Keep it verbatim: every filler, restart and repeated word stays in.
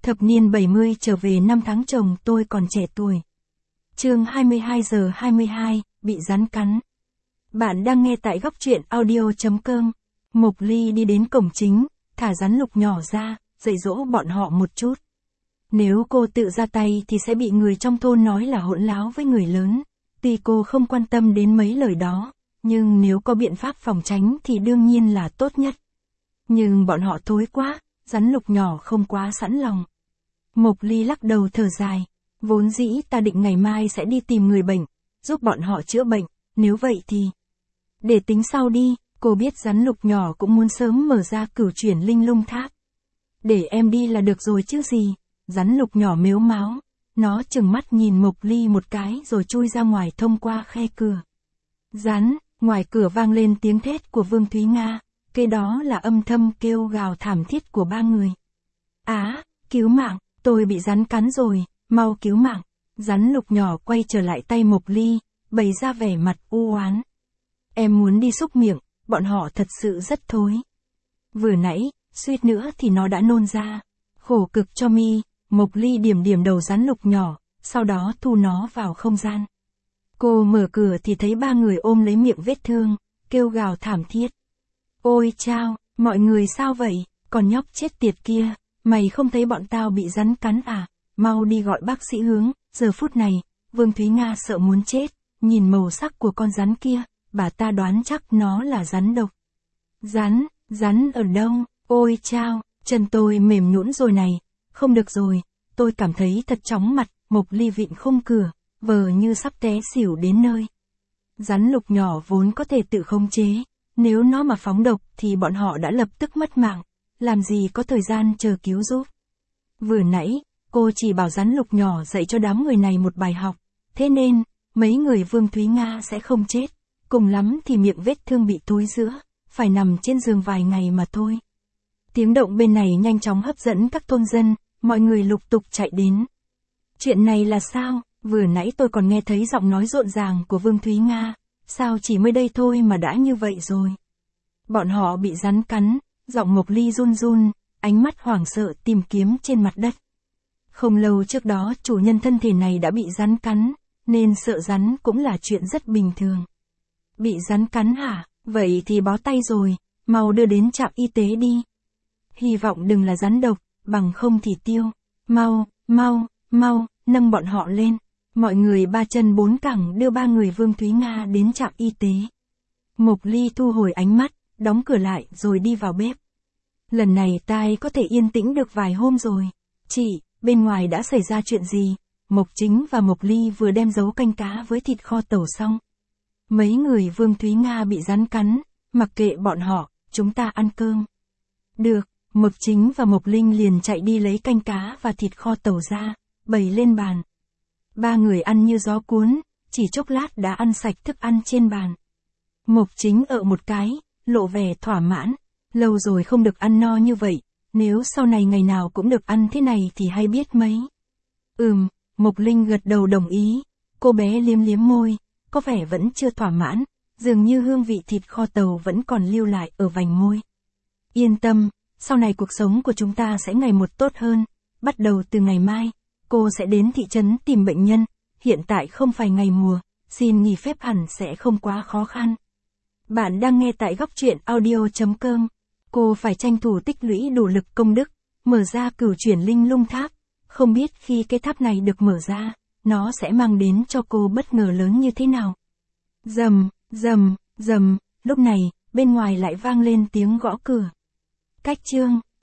Thập niên bảy mươi trở về năm tháng chồng tôi còn trẻ tuổi. Chương hai mươi hai giờ hai mươi hai, bị rắn cắn. Bạn đang nghe tại góc truyện audio chấm com. Mộc Ly đi đến cổng chính, thả rắn lục nhỏ ra, dạy dỗ bọn họ một chút. Nếu cô tự ra tay thì sẽ bị người trong thôn nói là hỗn láo với người lớn. Tuy cô không quan tâm đến mấy lời đó, nhưng nếu có biện pháp phòng tránh thì đương nhiên là tốt nhất. Nhưng bọn họ thối quá, rắn lục nhỏ không quá sẵn lòng. Mộc Ly lắc đầu thở dài, vốn dĩ ta định ngày mai sẽ đi tìm người bệnh, giúp bọn họ chữa bệnh, nếu vậy thì... Để tính sau đi, cô biết rắn lục nhỏ cũng muốn sớm mở ra cửu chuyển linh lung tháp. Để em đi là được rồi chứ gì, rắn lục nhỏ mếu máo, nó chừng mắt nhìn Mộc Ly một cái rồi chui ra ngoài thông qua khe cửa. Rắn, ngoài cửa vang lên tiếng thét của Vương Thúy Nga, kế đó là âm thầm kêu gào thảm thiết của ba người. Á, cứu mạng, tôi bị rắn cắn rồi, mau cứu mạng. Rắn lục nhỏ quay trở lại tay Mộc Ly, bày ra vẻ mặt u oán. Em muốn đi xúc miệng, bọn họ thật sự rất thối. Vừa nãy, suýt nữa thì nó đã nôn ra. Khổ cực cho mi, Mộc Ly điểm điểm đầu rắn lục nhỏ, sau đó thu nó vào không gian. Cô mở cửa thì thấy ba người ôm lấy miệng vết thương, kêu gào thảm thiết. Ôi chao, mọi người sao vậy, còn nhóc chết tiệt kia, mày không thấy bọn tao bị rắn cắn à, mau đi gọi bác sĩ Hướng. Giờ phút này, Vương Thúy Nga sợ muốn chết, nhìn màu sắc của con rắn kia, bà ta đoán chắc nó là rắn độc. Rắn, rắn ở đâu, ôi chao, chân tôi mềm nhũn rồi này, không được rồi, tôi cảm thấy thật chóng mặt. Mộc Ly vịn khung cửa, vờ như sắp té xỉu đến nơi. Rắn lục nhỏ vốn có thể tự khống chế, nếu nó mà phóng độc thì bọn họ đã lập tức mất mạng, làm gì có thời gian chờ cứu giúp. Vừa nãy, cô chỉ bảo rắn lục nhỏ dạy cho đám người này một bài học, thế nên, mấy người Vương Thúy Nga sẽ không chết, cùng lắm thì miệng vết thương bị thối rữa, phải nằm trên giường vài ngày mà thôi. Tiếng động bên này nhanh chóng hấp dẫn các thôn dân, mọi người lục tục chạy đến. Chuyện này là sao, vừa nãy tôi còn nghe thấy giọng nói rộn ràng của Vương Thúy Nga, sao chỉ mới đây thôi mà đã như vậy rồi. Bọn họ bị rắn cắn, giọng Mộc Ly run run, ánh mắt hoảng sợ tìm kiếm trên mặt đất. Không lâu trước đó chủ nhân thân thể này đã bị rắn cắn, nên sợ rắn cũng là chuyện rất bình thường. Bị rắn cắn hả, vậy thì bó tay rồi, mau đưa đến trạm y tế đi. Hy vọng đừng là rắn độc, bằng không thì tiêu. Mau, mau, mau, nâng bọn họ lên. Mọi người ba chân bốn cẳng đưa ba người Vương Thúy Nga đến trạm y tế. Mộc Ly thu hồi ánh mắt, đóng cửa lại rồi đi vào bếp. Lần này tai có thể yên tĩnh được vài hôm rồi. Chị, bên ngoài đã xảy ra chuyện gì? Mộc Chính và Mộc Ly vừa đem nấu canh cá với thịt kho tàu xong. Mấy người Vương Thúy Nga bị rắn cắn, mặc kệ bọn họ, chúng ta ăn cơm. Được, Mộc Chính và Mộc Linh liền chạy đi lấy canh cá và thịt kho tàu ra, bày lên bàn. Ba người ăn như gió cuốn, chỉ chốc lát đã ăn sạch thức ăn trên bàn. Mộc Chính ợ một cái, lộ vẻ thỏa mãn, lâu rồi không được ăn no như vậy, nếu sau này ngày nào cũng được ăn thế này thì hay biết mấy. Ừm, Mộc Linh gật đầu đồng ý, cô bé liếm liếm môi, có vẻ vẫn chưa thỏa mãn, dường như hương vị thịt kho tàu vẫn còn lưu lại ở vành môi. Yên tâm, sau này cuộc sống của chúng ta sẽ ngày một tốt hơn, bắt đầu từ ngày mai, cô sẽ đến thị trấn tìm bệnh nhân, hiện tại không phải ngày mùa, xin nghỉ phép hẳn sẽ không quá khó khăn. Bạn đang nghe tại góc truyện audio chấm com, cô phải tranh thủ tích lũy đủ lực công đức, mở ra cửu chuyển linh lung tháp, không biết khi cái tháp này được mở ra, nó sẽ mang đến cho cô bất ngờ lớn như thế nào. Rầm, rầm, rầm, lúc này, bên ngoài lại vang lên tiếng gõ cửa. Cách chương,